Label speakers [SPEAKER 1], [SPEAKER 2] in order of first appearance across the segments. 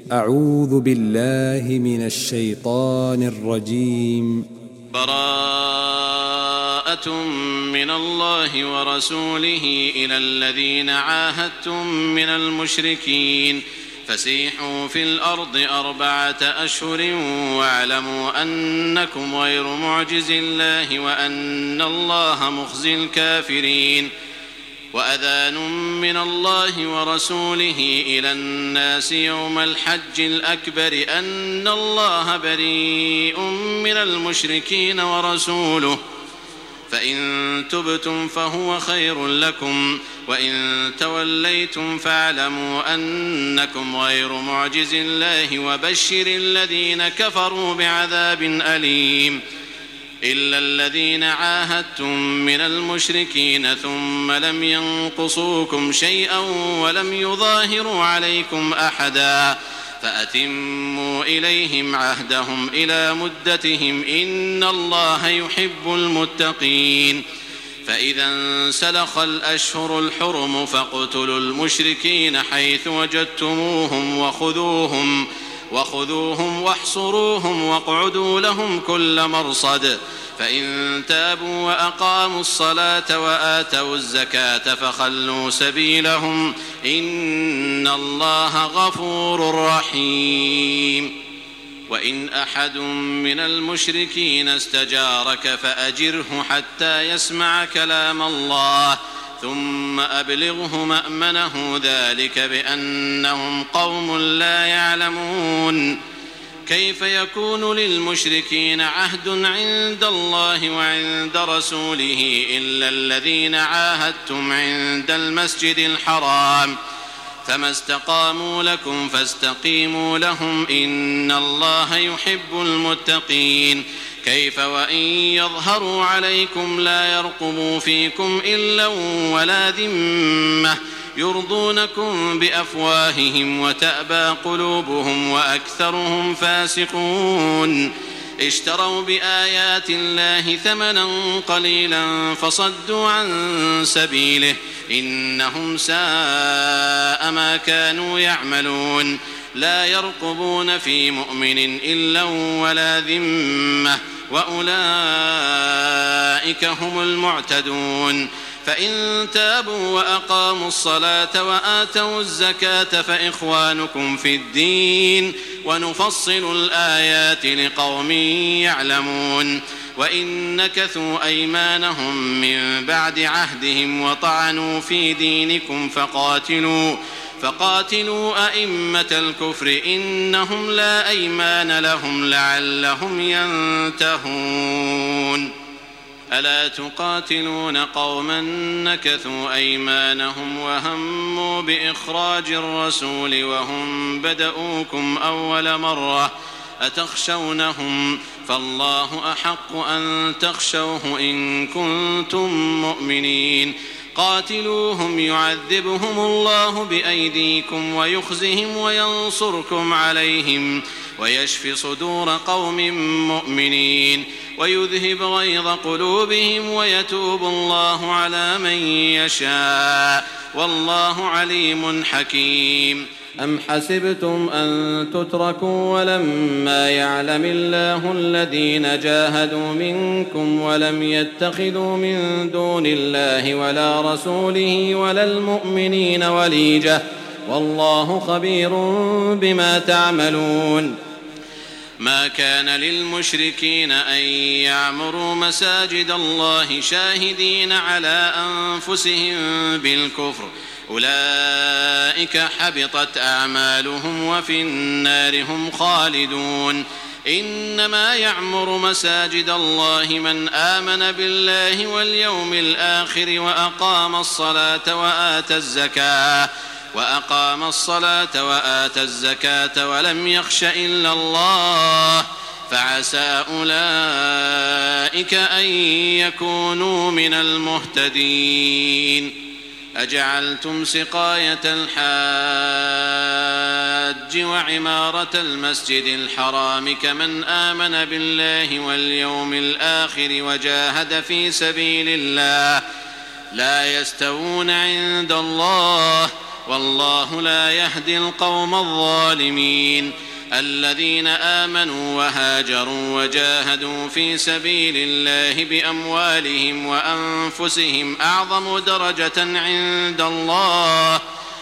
[SPEAKER 1] أعوذ بالله من الشيطان الرجيم.
[SPEAKER 2] براءة من الله ورسوله إلى الذين عاهدتم من المشركين فسيحوا في الأرض 4 أشهر واعلموا أنكم غير معجز الله وأن الله مخزي الكافرين. وأذان من الله ورسوله إلى الناس يوم الحج الأكبر أن الله بريء من المشركين ورسوله فإن تبتم فهو خير لكم وإن توليتم فاعلموا أنكم غير معجز الله وبشر الذين كفروا بعذاب أليم. إلا الذين عاهدتم من المشركين ثم لم ينقصوكم شيئا ولم يظاهروا عليكم أحدا فأتموا إليهم عهدهم إلى مدتهم إن الله يحب المتقين. فإذا انسلخ الأشهر الحرم فاقتلوا المشركين حيث وجدتموهم وخذوهم واحصروهم واقعدوا لهم كل مرصد فإن تابوا وأقاموا الصلاة وآتوا الزكاة فخلوا سبيلهم إن الله غفور رحيم. وإن أحد من المشركين استجارك فأجره حتى يسمع كلام الله ثم أبلغه مأمنه ذلك بأنهم قوم لا يعلمون. كيف يكون للمشركين عهد عند الله وعند رسوله إلا الذين عاهدتم عند المسجد الحرام فما استقاموا لكم فاستقيموا لهم إن الله يحب المتقين. كيف وإن يظهروا عليكم لا يرقبوا فيكم إلا ولا ذمة يرضونكم بأفواههم وتأبى قلوبهم وأكثرهم فاسقون. اشتروا بآيات الله ثمنا قليلا فصدوا عن سبيله إنهم ساء ما كانوا يعملون. لا يرقبون في مؤمن إلا ولا ذمة وأولئك هم المعتدون. فإن تابوا وأقاموا الصلاة وآتوا الزكاة فإخوانكم في الدين ونفصل الآيات لقوم يعلمون. وإن نكثوا أيمانهم من بعد عهدهم وطعنوا في دينكم فقاتلوا أئمة الكفر إنهم لا أيمان لهم لعلهم ينتهون. ألا تقاتلون قوما نكثوا أيمانهم وهموا بإخراج الرسول وهم بدؤوكم أول مرة أتخشونهم فالله أحق أن تخشوه إن كنتم مؤمنين. قاتلوهم يعذبهم الله بأيديكم ويخزهم وينصركم عليهم ويشفي صدور قوم مؤمنين ويذهب غيظ قلوبهم ويتوب الله على من يشاء والله عليم حكيم. أم حسبتم أن تتركوا ولما يعلم الله الذين جاهدوا منكم ولم يتخذوا من دون الله ولا رسوله ولا المؤمنين وليجة والله خبير بما تعملون. ما كان للمشركين أن يعمروا مساجد الله شاهدين على أنفسهم بالكفر أولئك حبطت أعمالهم وفي النار هم خالدون. إنما يعمر مساجد الله من آمن بالله واليوم الآخر وأقام الصلاة وآتى الزكاة ولم يخش إلا الله فعسى أولئك أن يكونوا من المهتدين. أجعلتم سقاية الحاج وعمارة المسجد الحرام كمن آمن بالله واليوم الآخر وجاهد في سبيل الله لا يستوون عند الله والله لا يهدي القوم الظالمين. الذين آمنوا وهاجروا وجاهدوا في سبيل الله بأموالهم وأنفسهم أعظم درجة عند الله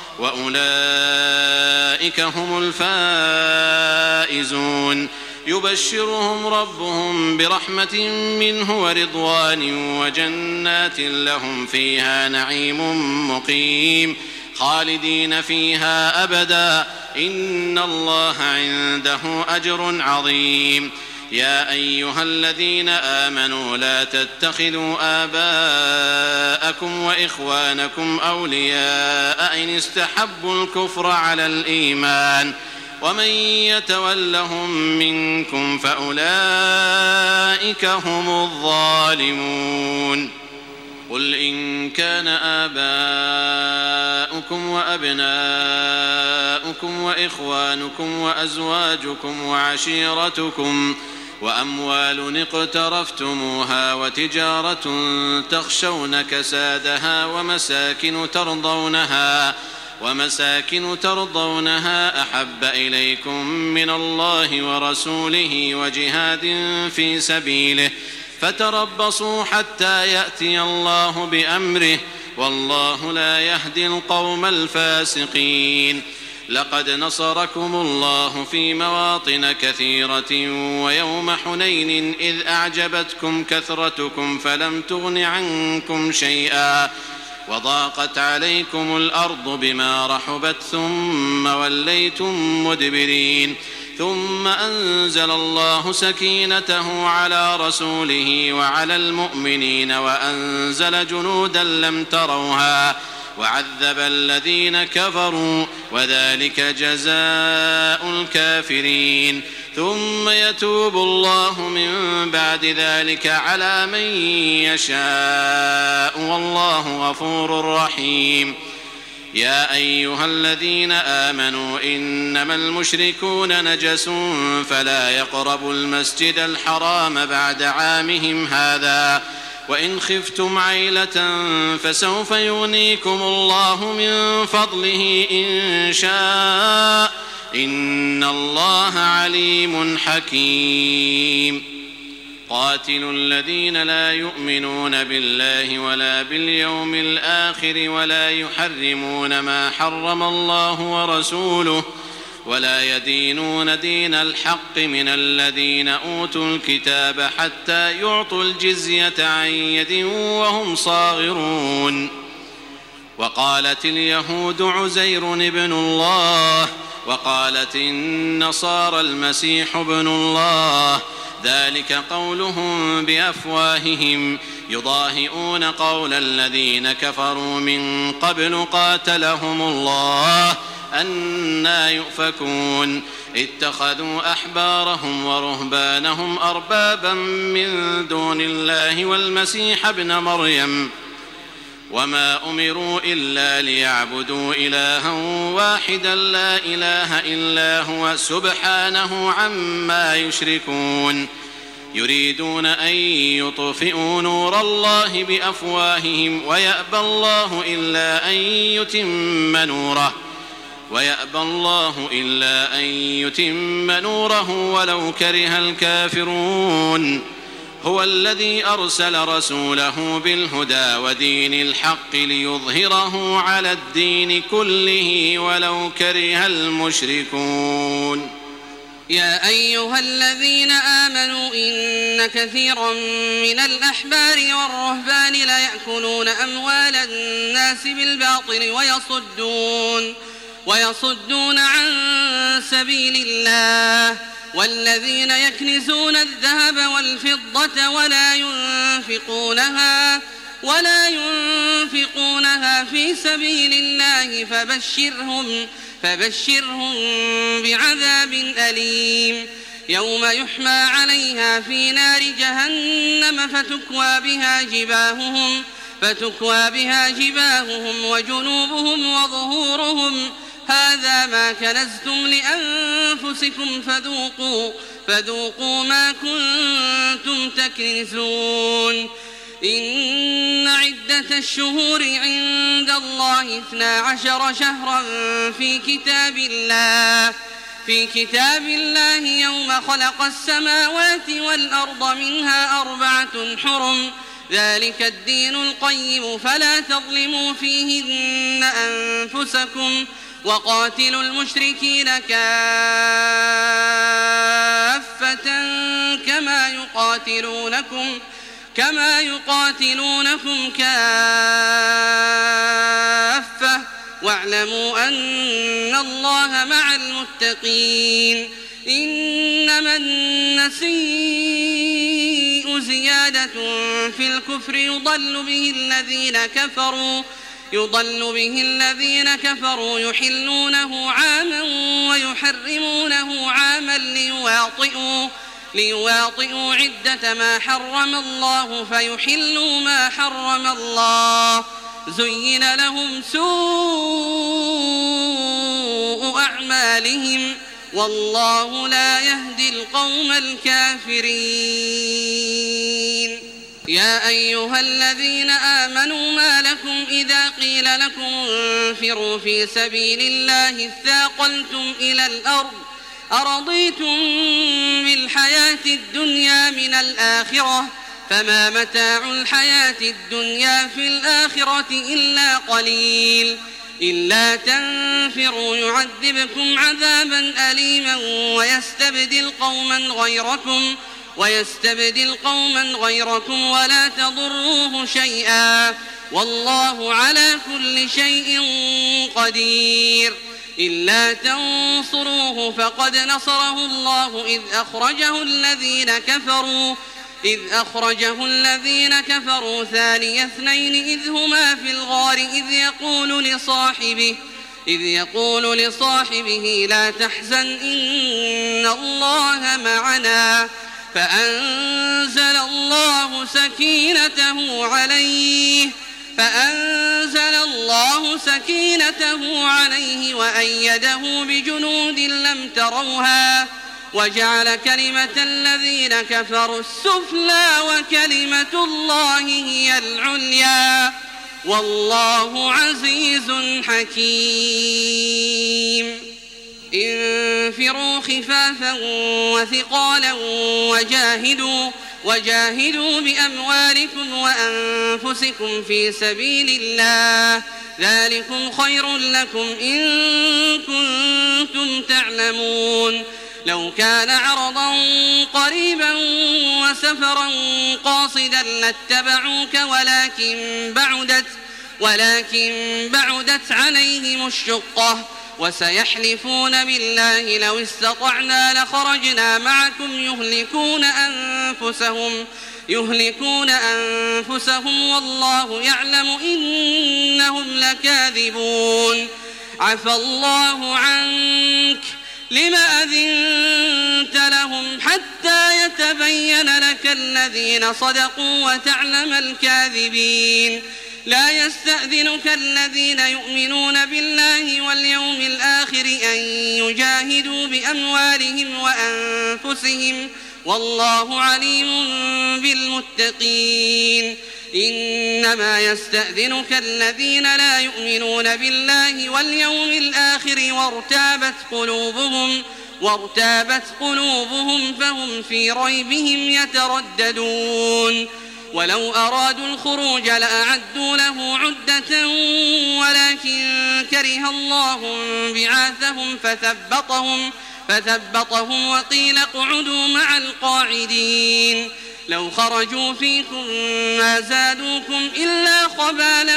[SPEAKER 2] وأولئك هم الفائزون. يبشرهم ربهم برحمة منه ورضوان وجنات لهم فيها نعيم مقيم خالدين فيها أبدا إن الله عنده أجر عظيم. يا أيها الذين آمنوا لا تتخذوا آباءكم وإخوانكم أولياء إن استحبوا الكفر على الإيمان ومن يتولهم منكم فأولئك هم الظالمون. قل إن كان آباؤكم وأبناؤكم وإخوانكم وأزواجكم وعشيرتكم وأموال اقترفتموها وتجارة تخشون كسادها ومساكن ترضونها أحب إليكم من الله ورسوله وجهاد في سبيله فتربصوا حتى يأتي الله بأمره والله لا يهدي القوم الفاسقين. لقد نصركم الله في مواطن كثيرة ويوم حنين إذ أعجبتكم كثرتكم فلم تغن عنكم شيئا وضاقت عليكم الأرض بما رحبت ثم وليتم مدبرين ثم أنزل الله سكينته على رسوله وعلى المؤمنين وأنزل جنودا لم تروها وعذب الذين كفروا وذلك جزاء الكافرين. ثم يتوب الله من بعد ذلك على من يشاء والله غفور رحيم. يا أيها الذين آمنوا إنما المشركون نجس فلا يقربوا المسجد الحرام بعد عامهم هذا وإن خفتم عيلة فسوف يغنيكم الله من فضله إن شاء إن الله عليم حكيم. قاتلوا الذين لا يؤمنون بالله ولا باليوم الآخر ولا يحرمون ما حرم الله ورسوله ولا يدينون دين الحق من الذين أوتوا الكتاب حتى يعطوا الجزية عن يد وهم صاغرون. وقالت اليهود عزير ابن الله وقالت النصارى المسيح ابن الله ذلك قولهم بأفواههم يضاهئون قول الذين كفروا من قبل قاتلهم الله أنى يؤفكون. اتخذوا أحبارهم ورهبانهم أربابا من دون الله والمسيح ابن مريم وما أمروا إلا ليعبدوا إلها واحدا لا إله إلا هو سبحانه عما يشركون. يريدون أن يطفئوا نور الله بأفواههم ويأبى الله إلا أن يتم نوره ولو كره الكافرون. هو الذي أرسل رسوله بالهدى ودين الحق ليظهره على الدين كله ولو كره المشركون.
[SPEAKER 3] يا أيها الذين آمنوا إن كثيرا من الأحبار والرهبان ليأكلون أموال الناس بالباطل ويصدون عن سبيل الله والذين يكنزون الذهب والفضة ولا ينفقونها في سبيل الله فبشرهم بعذاب أليم يوم يحمى عليها في نار جهنم فتكوى بها جباههم وجنوبهم وظهورهم هذا ما كنزتم لأنفسكم فذوقوا ما كنتم تكنزون. إن عدة الشهور عند الله 12 شهرا في كتاب الله يوم خلق السماوات والأرض منها 4 حرم ذلك الدين القيم فلا تظلموا فيهن أنفسكم وقاتلوا المشركين كافة كما يقاتلونكم كافة واعلموا أن الله مع المتقين إنما النسيء زيادة في الكفر يضل به الذين كفروا يحلونه عاما ويحرمونه عاما ليواطئوا عدة ما حرم الله فيحلوا ما حرم الله زين لهم سوء أعمالهم والله لا يهدي القوم الكافرين يا أيها الذين آمنوا ما لكم إذا قيل لكم انفروا في سبيل الله اثاقلتم إلى الأرض أرضيتم بالحياة الدنيا من الآخرة فما متاع الحياة الدنيا في الآخرة إلا قليل إلا تنفروا يعذبكم عذابا أليما ويستبدل قوما غيركم ولا تضروه شيئا والله على كل شيء قدير إلا تنصروه فقد نصره الله إذ أخرجه الذين كفروا ثاني اثنين إذ هما في الغار إذ يقول لصاحبه لا تحزن إن الله معنا فأنزل الله سكينته عليه وأيده بجنود لم تروها وجعل كلمة الذين كفروا السفلى وكلمة الله هي العليا والله عزيز حكيم انفروا خفافا وثقالا وجاهدوا بأموالكم وأنفسكم في سبيل الله ذلكم خير لكم إن كنتم تعلمون لو كان عرضا قريبا وسفرا قاصدا لاتبعوك ولكن بعدت عليهم الشقة وسيحلفون بالله لو استطعنا لخرجنا معكم يهلكون أنفسهم والله يعلم إنهم لكاذبون عفى الله عنك لم أذنت لهم حتى يتبين لك الذين صدقوا وتعلم الكاذبين لا يستأذنك الذين يؤمنون بالله واليوم الآخر أن يجاهدوا بأموالهم وأنفسهم والله عليم بالمتقين إنما يستأذنك الذين لا يؤمنون بالله واليوم الآخر وارتابت قلوبهم فهم في ريبهم يترددون ولو أرادوا الخروج لأعدوا له عدة ولكن كره الله بعاثهم فثبطهم وقيل اقعدوا مع القاعدين لو خرجوا فيكم ما زادوكم إلا خبالا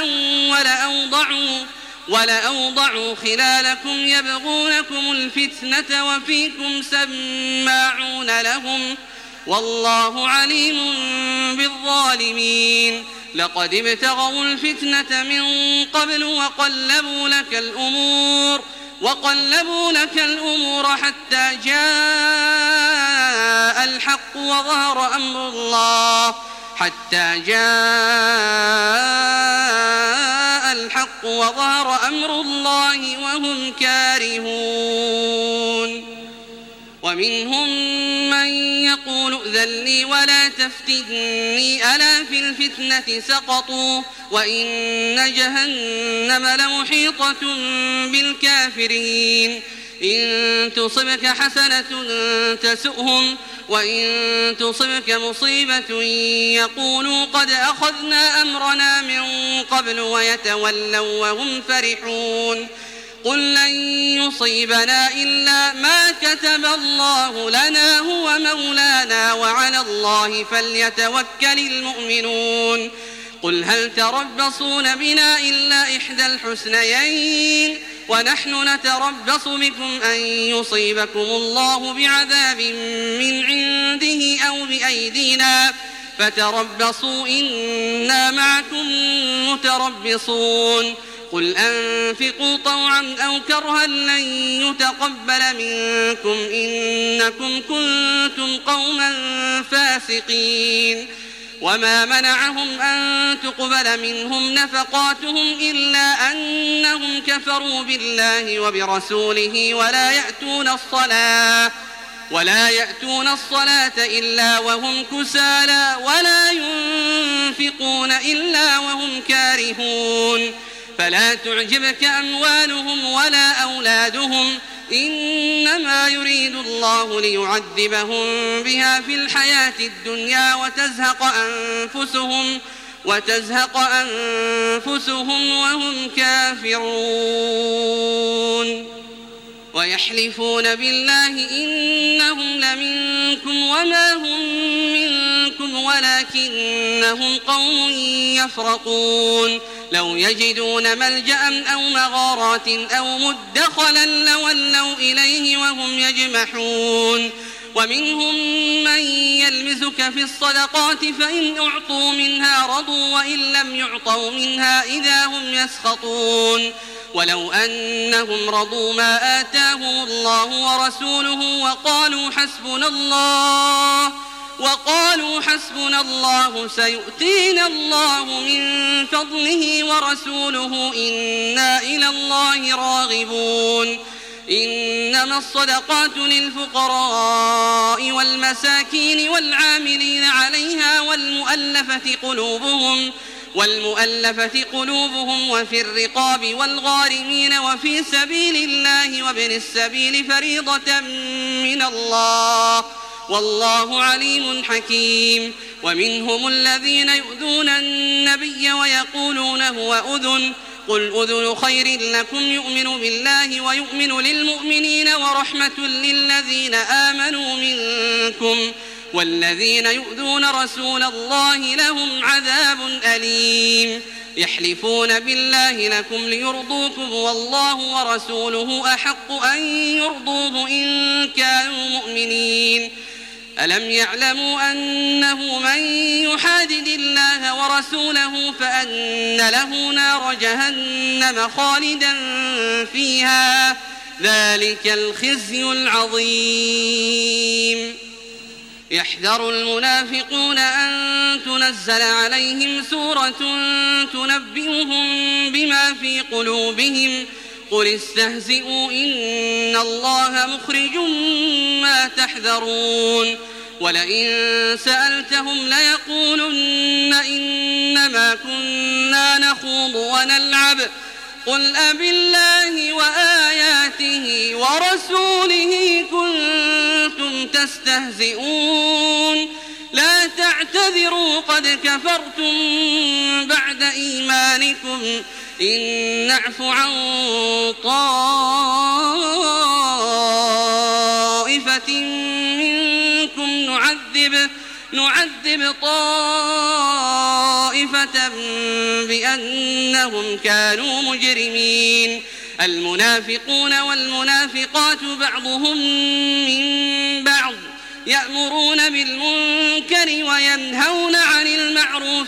[SPEAKER 3] ولأوضعوا خلالكم يبغونكم الفتنة وفيكم سماعون لهم والله عليم بالظالمين لقد ابتغوا الفتنة من قبل وقلبوا لك الأمور حتى جاء الحق وظهر أمر الله وهم كارهون ومنهم من يقول ائذن لي ولا تفتني ألا في الفتنة سقطوا وإن جهنم لمحيطة بالكافرين إن تصبك حسنة تسؤهم وإن تصبك مصيبة يقولوا قد أخذنا أمرنا من قبل ويتولوا وهم فرحون قل لن يصيبنا إلا ما كتب الله لنا هو مولانا وعلى الله فليتوكل المؤمنون قل هل تربصون بنا إلا إحدى الحسنيين ونحن نتربص بكم أن يصيبكم الله بعذاب من عنده أو بأيدينا فتربصوا إنا معكم متربصون قل أنفقوا طوعا أو كرها لن يتقبل منكم إنكم كنتم قوما فاسقين وما منعهم أن تقبل منهم نفقاتهم إلا أنهم كفروا بالله وبرسوله ولا يأتون الصلاة إلا وهم كسالى ولا ينفقون إلا وهم كارهون فلا تعجبك أموالهم ولا أولادهم إنما يريد الله ليعذبهم بها في الحياة الدنيا وتزهق أنفسهم وهم كافرون ويحلفون بالله إنهم لمنكم وما هم منكم ولكنهم قوم يفرقون لو يجدون ملجأ أو مغارات أو مدخلا لولوا إليه وهم يجمحون ومنهم من يلمزك في الصدقات فإن أعطوا منها رضوا وإن لم يعطوا منها إذا هم يسخطون ولو أنهم رضوا ما آتاهم الله ورسوله وقالوا حسبنا الله سيؤتينا الله من فضله ورسوله إنا إلى الله راغبون إنما الصدقات للفقراء والمساكين والعاملين عليها والمؤلفة قلوبهم وفي الرقاب والغارمين وفي سبيل الله وابن السبيل فريضة من الله والله عليم حكيم ومنهم الذين يؤذون النبي ويقولون هو أذن قل أذن خير لكم يؤمن بالله ويؤمن للمؤمنين ورحمة للذين آمنوا منكم والذين يؤذون رسول الله لهم عذاب أليم يحلفون بالله لكم ليرضوكم والله ورسوله أحق أن يرضوه إن كانوا مؤمنين ألم يعلموا أنه من يحادد الله ورسوله فأن له نار جهنم خالدا فيها ذلك الخزي العظيم يحذر المنافقون أن تنزل عليهم سورة تنبئهم بما في قلوبهم قل استهزئوا إن الله مخرج ما تحذرون ولئن سألتهم ليقولن إنما كنا نخوض ونلعب قل أبالله وآياته ورسوله كنتم تستهزئون لا تعتذروا قد كفرتم بعد إيمانكم إن نعف عن طائفة منكم نعذب طائفة بأنهم كانوا مجرمين المنافقون والمنافقات بعضهم من بعض يأمرون بالمنكر وينهون عن المعروف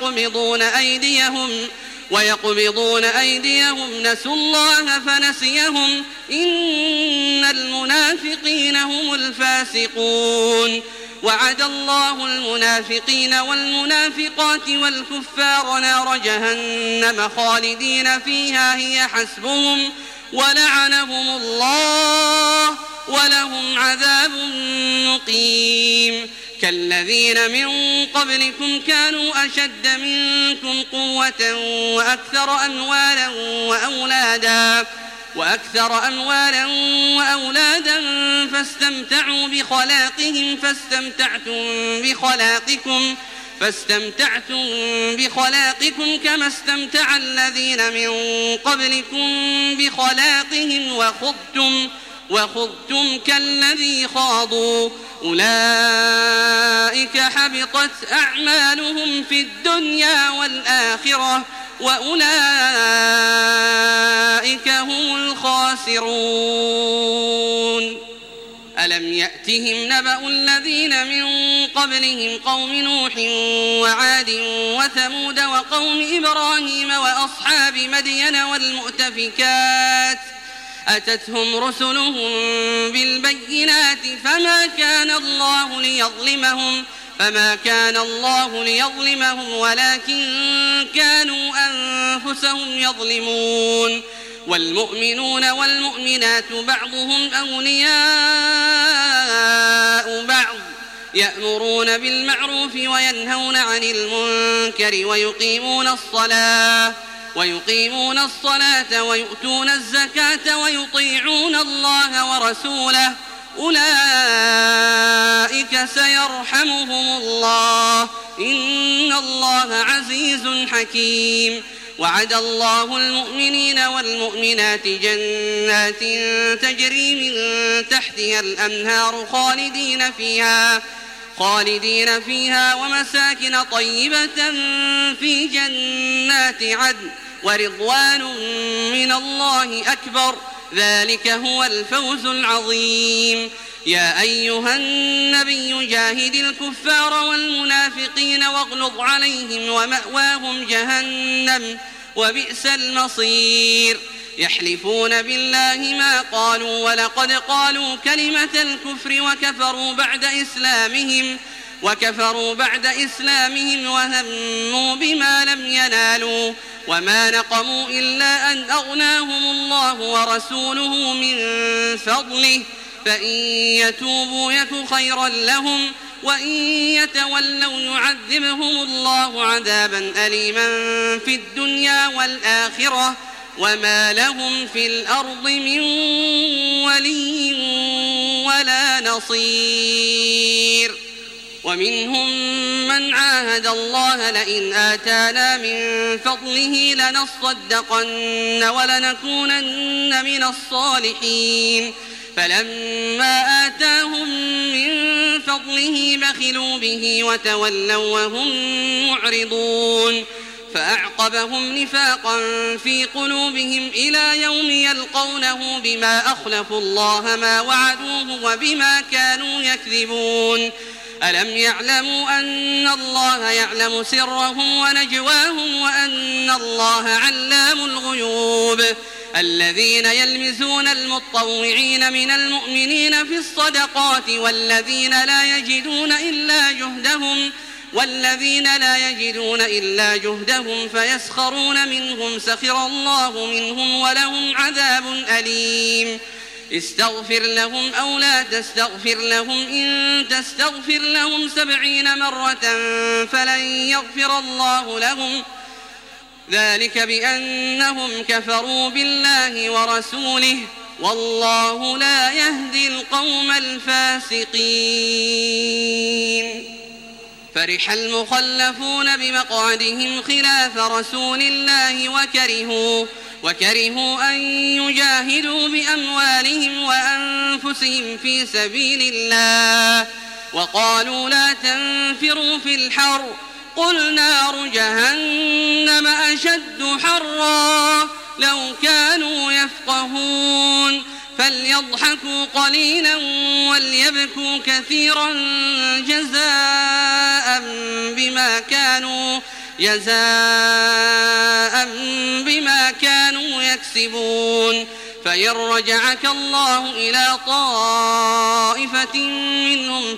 [SPEAKER 3] ويقبضون أيديهم نسوا الله فنسيهم إن المنافقين هم الفاسقون وعد الله المنافقين والمنافقات والكفار نار جهنم خالدين فيها هي حسبهم ولعنهم الله ولهم عذاب مقيم كالذين من قبلكم كانوا أشد منكم قوة وأكثر أموالا وأولادا فاستمتعوا بخلاقكم كما استمتع الذين من قبلكم بخلاقهم وخضتم كالذي خاضوا أولئك حبطت أعمالهم في الدنيا والآخرة وأولئك هم الخاسرون ألم يأتهم نبأ الذين من قبلهم قوم نوح وعاد وثمود وقوم إبراهيم وأصحاب مدين والمؤتفكات أتتهم رسلهم بالبينات فما كان الله ليظلمهم ولكن كانوا أنفسهم يظلمون والمؤمنون والمؤمنات بعضهم أولياء بعض يأمرون بالمعروف وينهون عن المنكر ويقيمون الصلاة ويؤتون الزكاة ويطيعون الله ورسوله أولئك سيرحمهم الله إن الله عزيز حكيم وعد الله المؤمنين والمؤمنات جنات تجري من تحتها الأنهار خالدين فيها ومساكن طيبة في جنات عدن ورضوان من الله أكبر ذلك هو الفوز العظيم يا أيها النبي جاهد الكفار والمنافقين واغلظ عليهم ومأواهم جهنم وبئس المصير يحلفون بالله ما قالوا ولقد قالوا كلمة الكفر وكفروا بعد إسلامهم وهموا بما لم ينالوا وما نقموا إلا أن أغناهم الله ورسوله من فضله فإن يتوبوا يك خيرا لهم وإن يتولوا يعذبهم الله عذابا أليما في الدنيا والآخرة وما لهم في الأرض من ولي ولا نصير ومنهم من عاهد الله لئن آتانا من فضله لنصدقن ولنكونن من الصالحين فلما آتاهم من فضله بخلوا به وتولوا وهم معرضون فأعقبهم نفاقا في قلوبهم إلى يوم يلقونه بما أخلفوا الله ما وعدوه وبما كانوا يكذبون ألم يعلموا أن الله يعلم سرهم ونجواهم وأن الله علام الغيوب الذين يلمزون المطوعين من المؤمنين في الصدقات والذين لا يجدون إلا جهدهم فيسخرون منهم سخر الله منهم ولهم عذاب أليم استغفر لهم أو لا تستغفر لهم إن تستغفر لهم 70 مرة فلن يغفر الله لهم ذلك بأنهم كفروا بالله ورسوله والله لا يهدي القوم الفاسقين فرح المخلفون بمقعدهم خلاف رسول الله وكرهوا أن يجاهدوا بأموالهم وأنفسهم في سبيل الله وقالوا لا تنفروا في الحر قل نار جهنم أشد حرا لو كانوا يفقهون فليضحكوا قليلا وليبكوا كثيرا جزاء بما كانوا يكسبون فإن رجعك الله إلى طائفة منهم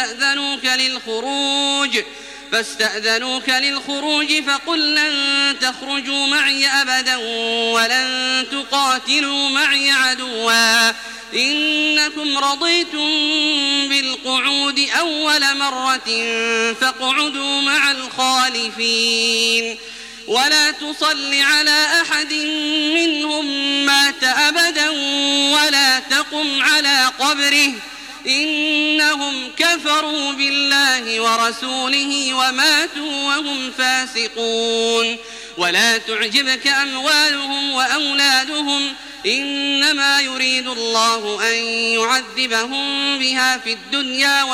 [SPEAKER 3] فاستأذنوك للخروج فقل لن تخرجوا معي أبدا ولن تقاتلوا معي عدوا إنكم رضيتم بالقعود أول مرة فاقعدوا مع الخالفين ولا تصل على أحد منهم مات أبدا ولا تقم على قبره إنهم كفروا بالله ورسوله وماتوا وهم فاسقون ولا تعجبك أموالهم وأولادهم إنما يريد الله أن يعذبهم بها في الدنيا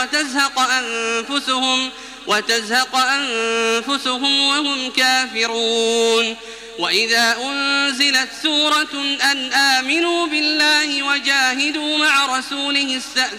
[SPEAKER 3] وتزهق أنفسهم وهم كافرون وإذا أنزلت سورة أن آمنوا بالله وجاهدوا مع رسوله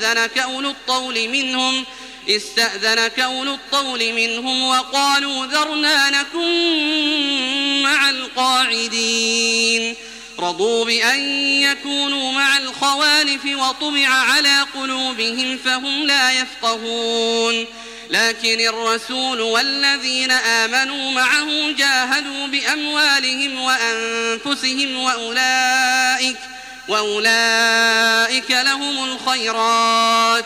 [SPEAKER 3] استأذنك أولو الطول منهم وقالوا ذرنا نكن مع القاعدين رضوا بأن يكونوا مع الخوالف وطبع على قلوبهم فهم لا يفقهون لكن الرسول والذين آمنوا معه جاهدوا بأموالهم وأنفسهم وأولئك لهم الخيرات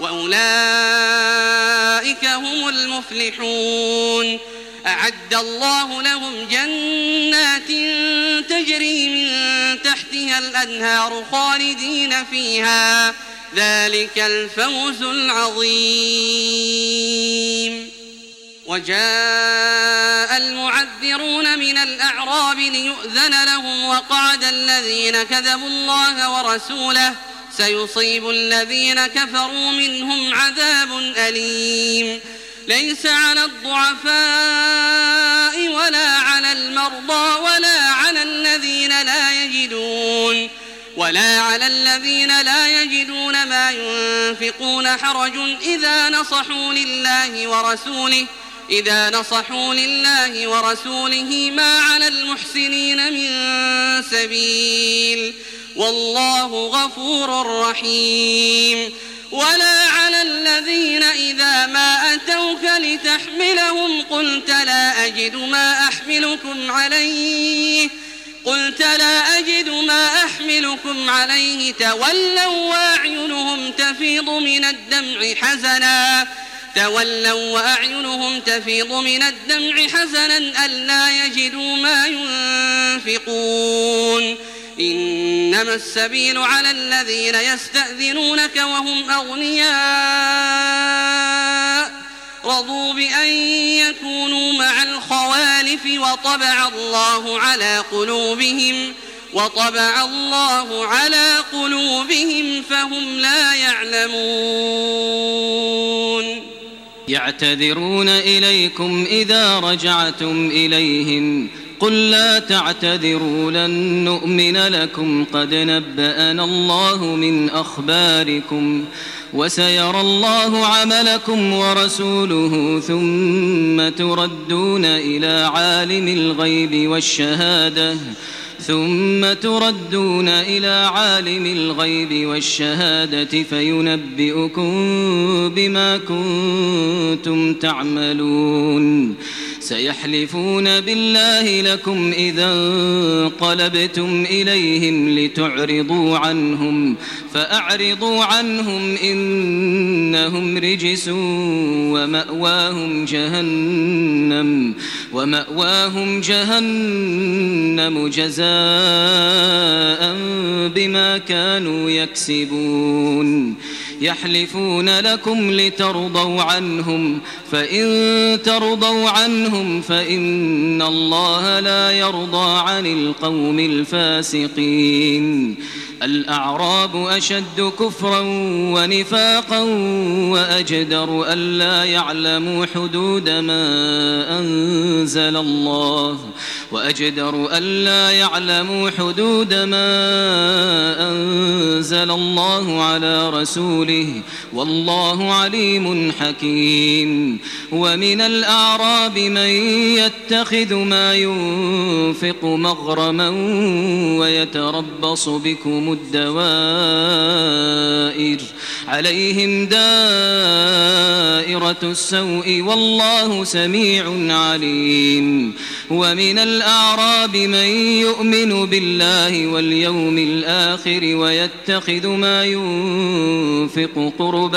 [SPEAKER 3] وأولئك هم المفلحون أعد الله لهم جنات تجري من تحتها الأنهار خالدين فيها ذلك الفوز العظيم وجاء المعذرون من الأعراب ليؤذن لهم وقعد الذين كذبوا الله ورسوله سيصيب الذين كفروا منهم عذاب أليم ليس على الضعفاء ولا على المرضى ولا على الذين لا يجدون ما ينفقون حرج إذا نصحوا لله ورسوله ما على المحسنين من سبيل والله غفور رحيم ولا على الذين إذا ما أتوك لتحملهم قلت لا أجد ما أحملكم عليه تولوا وأعينهم تفيض من الدمع حزنا ألا يجدوا ما ينفقون إنما السبيل على الذين يستأذنونك وهم أغنياء رضوا بأن يكونوا مع الخوالف وطبع الله على قلوبهم فهم لا يعلمون
[SPEAKER 4] يعتذرون إليكم إذا رجعتم إليهم قل لا تعتذروا لن نؤمن لكم قد نبأنا الله من أخباركم وسيرى الله عملكم ورسوله ثم تردون إلى عالم الغيب والشهادة فينبئكم بما كنتم تعملون سيحلفون بالله لكم إذا انقلبتم إليهم لتعرضوا عنهم فأعرضوا عنهم إنهم رجس ومأواهم جهنم جزاء بما كانوا يكسبون يحلفون لكم لترضوا عنهم فإن ترضوا عنهم فإن الله لا يرضى عن القوم الفاسقين الأعراب أشد كفرا ونفاقا وأجدر ألا يعلموا حدود ما أنزل الله على رسوله والله عليم حكيم ومن الأعراب من يتخذ ما ينفق مغرما ويتربص بكم عليهم دائرة السوء والله سميع عليم. ومن الأعراب من يؤمن بالله واليوم الآخر ويتخذ ما ينفق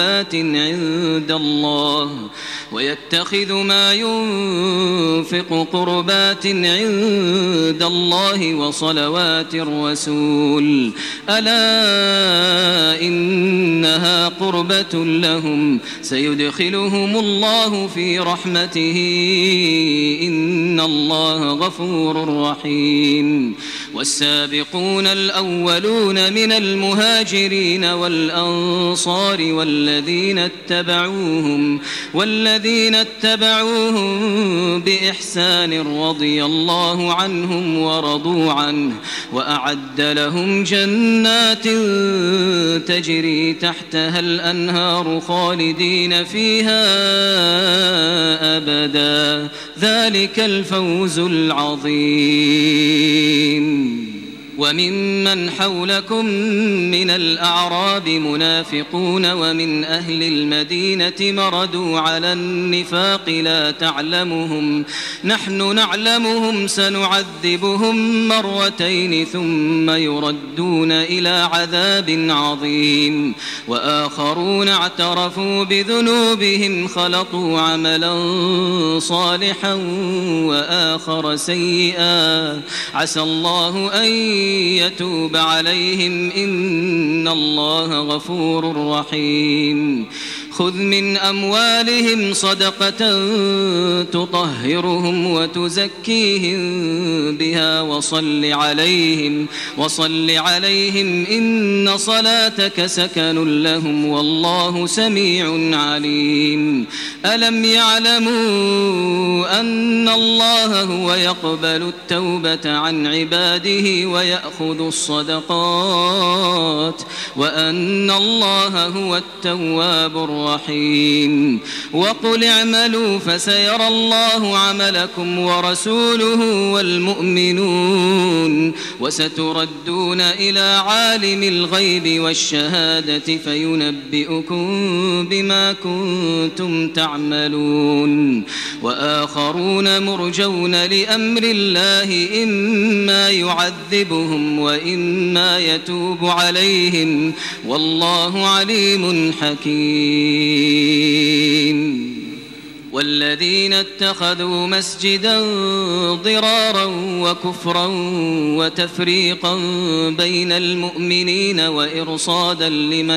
[SPEAKER 4] قربات عند الله وصلوات الرسول ألا إنها قربة لهم سيدخلهم الله في رحمته إن الله غفور رحيم. والسابقون الأولون من المهاجرين والأنصار والذين اتبعوهم بإحسان رضي الله عنهم ورضوا عنه وأعد لهم جنات تجري تحتها الأنهار خالدين فيها أبدا ذلك الفوز العظيم. وممن حولكم من الأعراب منافقون ومن أهل المدينة مردوا على النفاق لا تعلمهم نحن نعلمهم سنعذبهم مرتين ثم يردون إلى عذاب عظيم. وآخرون اعترفوا بذنوبهم خلطوا عملا صالحا وآخر سيئا عسى الله أن يتوب عليهم إن الله غفور رحيم. خذ من أموالهم صدقة تطهرهم وتزكيهم بها وصل عليهم إن صلاتك سكن لهم والله سميع عليم. ألم يعلموا أن الله هو يقبل التوبة عن عباده ويأخذ الصدقات وأن الله هو التواب الرحيم. وقل اعملوا فسيرى الله عملكم ورسوله والمؤمنون وستردون إلى عالم الغيب والشهادة فينبئكم بما كنتم تعملون. وآخرون مرجون لأمر الله إما يعذبهم وإما يتوب عليهم والله عليم حكيم. والذين اتخذوا مسجدا ضرارا وكفرا وتفريقا بين المؤمنين وإرصادا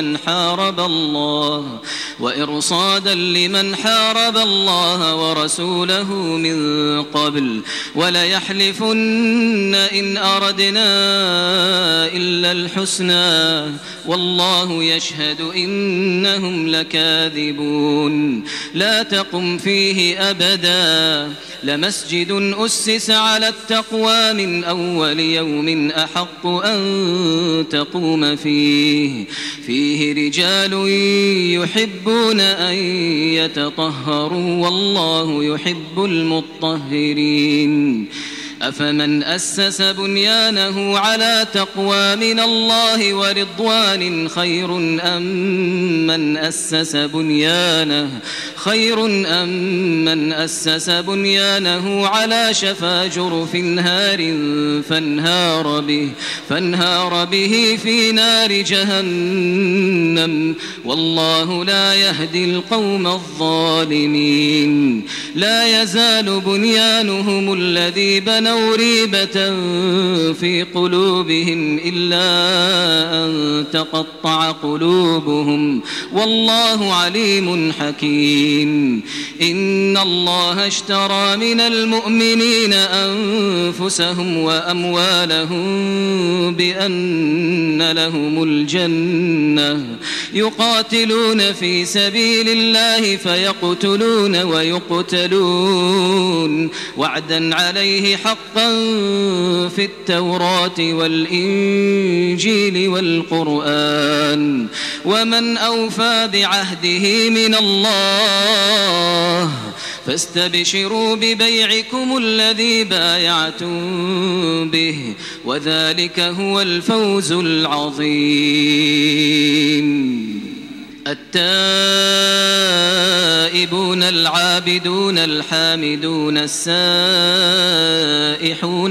[SPEAKER 4] لمن حارب الله ورسوله من قبل وليحلفن إن أردنا إلا الحسنى والله يشهد إنهم لكاذبون. لا تقم فيه أبدا لمسجد أسس على التقوى من أول يوم أحق أن تقوم فيه رجال يحبون أن يتطهروا والله يحب المطهرين. أفمن أسس بنيانه على تقوى من الله ورضوان خير أم من أسس بنيانه على شفا جرف نهار فانهار به في نار جهنم والله لا يهدي القوم الظالمين. لا يزال بنيانهم الذي بنوا ريبة في قلوبهم إلا أن تقطع قلوبهم والله عليم حكيم. إن الله اشترى من المؤمنين أنفسهم وأموالهم بأن لهم الجنة يقاتلون في سبيل الله فيقتلون ويقتلون وعدا عليه حقا في التوراة والإنجيل والقرآن ومن أوفى بعهده من الله فاستبشروا ببيعكم الذي بايعتم به وذلك هو الفوز العظيم. التائبون العابدون الحامدون السائحون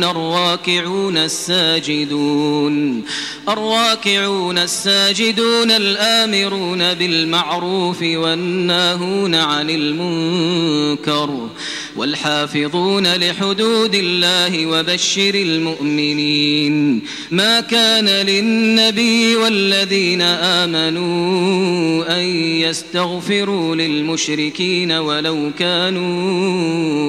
[SPEAKER 4] الراكعون الساجدون الآمرون بالمعروف والناهون عن المنكر والحافظون لحدود الله وبشر المؤمنين. ما كان للنبي والذين آمنوا أن يستغفروا للمشركين ولو كانوا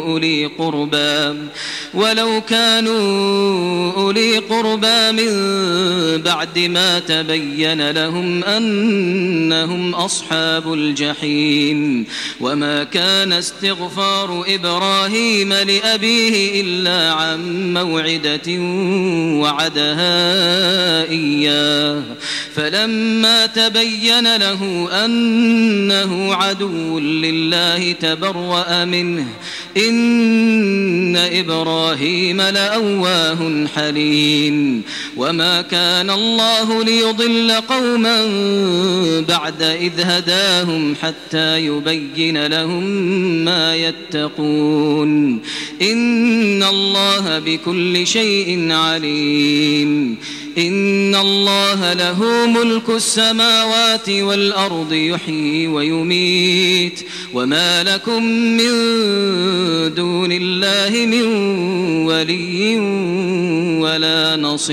[SPEAKER 4] أولي قربى من بعد ما تبين لهم أنهم أصحاب الجحيم. وما كان استغفار إبراهيم لأبيه إلا عن موعدة وعدها إياه فلما تبين له أنه عدو لله تبرأ منه إن إبراهيم لأواه حليم. وما كان الله ليضل قوما بعد إذ هداهم حتى يبين لهم ما يتقون إن الله بكل شيء عليم. إن الله له ملك السماوات والأرض يحيي ويميت وما لكم من دون الله من ولي ولا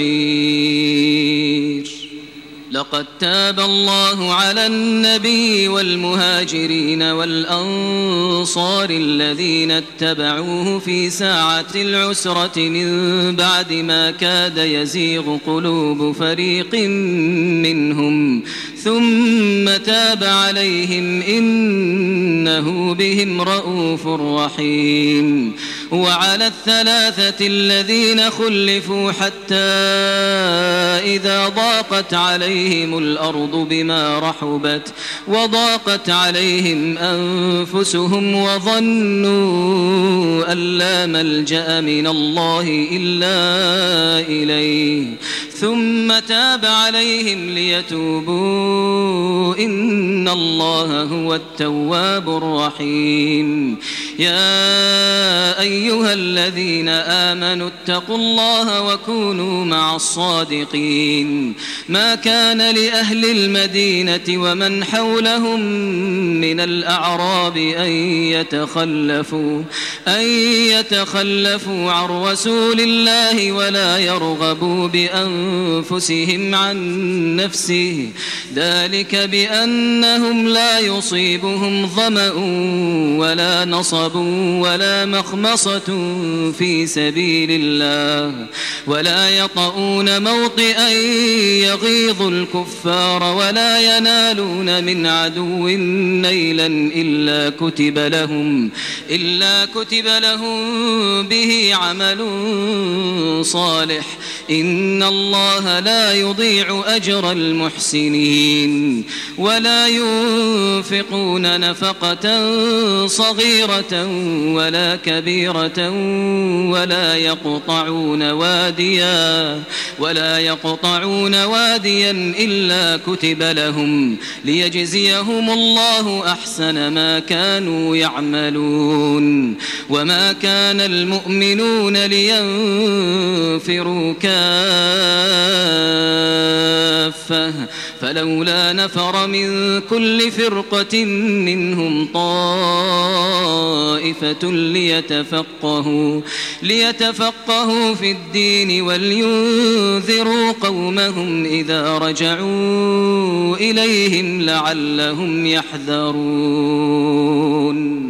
[SPEAKER 4] نصير. لقد تاب الله على النبي والمهاجرين والأنصار الذين اتبعوه في ساعة العسرة من بعد ما كاد يزيغ قلوب فريق منهم ثم تاب عليهم إنه بهم رؤوف رحيم. وعلى الثلاثة الذين خلفوا حتى إذا ضاقت عليهم الأرض بما رحبت وضاقت عليهم أنفسهم وظنوا أن لا ملجأ من الله إلا إليه ثم تاب عليهم ليتوبوا إن الله هو التواب الرحيم. يا أيها الذين آمنوا اتقوا الله وكونوا مع الصادقين. ما كان لأهل المدينة ومن حولهم من الأعراب أن يتخلفوا عن رسول الله ولا يرغبوا بأنفسهم عن نفسه ذلك بأنهم لا يصيبهم ظمأ ولا نصب ولا مخمصة في سبيل الله ولا يطؤون موطئا يغيظ الكفار ولا ينالون من عدو نيلا إلا كتب لهم به عمل صالح إن الله لا يضيع أجر المحسنين. ولا ينفقون نفقة صغيرة ولا كبيرة ولا يقطعون واديا إلا كتب لهم ليجزيهم الله أحسن ما كانوا يعملون. وما كان المؤمنون لينفروا كافة فلولا نفر من كل فرقة منهم طائفة ليتفقهوا في الدين ولينذروا قومهم إذا رجعوا إليهم لعلهم يحذرون.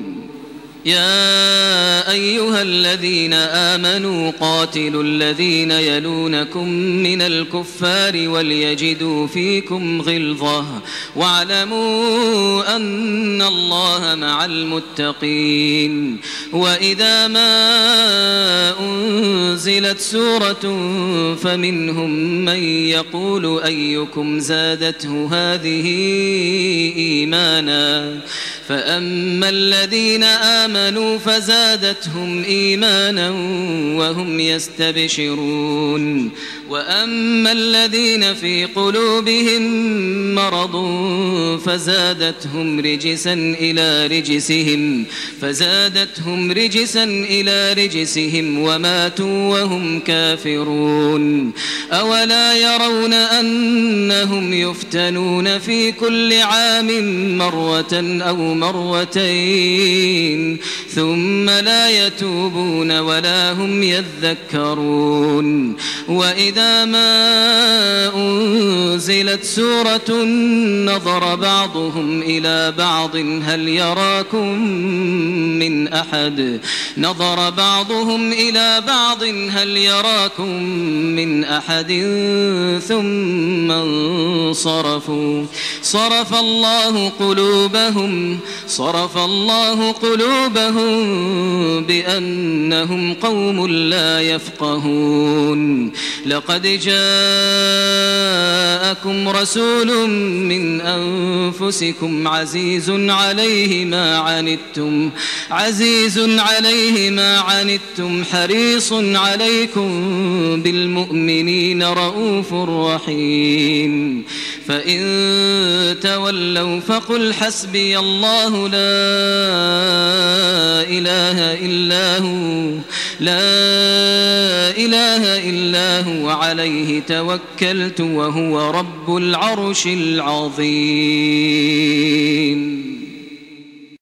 [SPEAKER 4] يا أيها الذين آمنوا قاتلوا الذين يلونكم من الكفار وليجدوا فيكم غلظة واعلموا أن الله مع المتقين. وإذا ما أنزلت سورة فمنهم من يقول أيكم زادته هذه إيمانا فأما الذين آمنوا فزادتهم إيمانا وهم يستبشرون وأما الذين في قلوبهم مرض فزادتهم رجسا إلى رجسهم وماتوا وهم كافرون أولا يرون أنهم يفتنون في كل عام مرة أو مرتين ثم لا يتوبون ولا هم يذكرون وإذا ما أنزلت سورة نظر بعضهم إلى بعض هل يراكم من أحد ثم انصرفوا صرف الله قلوبهم بأنهم قوم لا يفقهون لقد جاءكم رسول من أنفسكم عزيز عليه ما عنتم حريص عليكم بالمؤمنين رؤوف رحيم فإن تولوا فقل حسبي الله لا إله إلا هو عليه توكلت وهو رب العرش العظيم.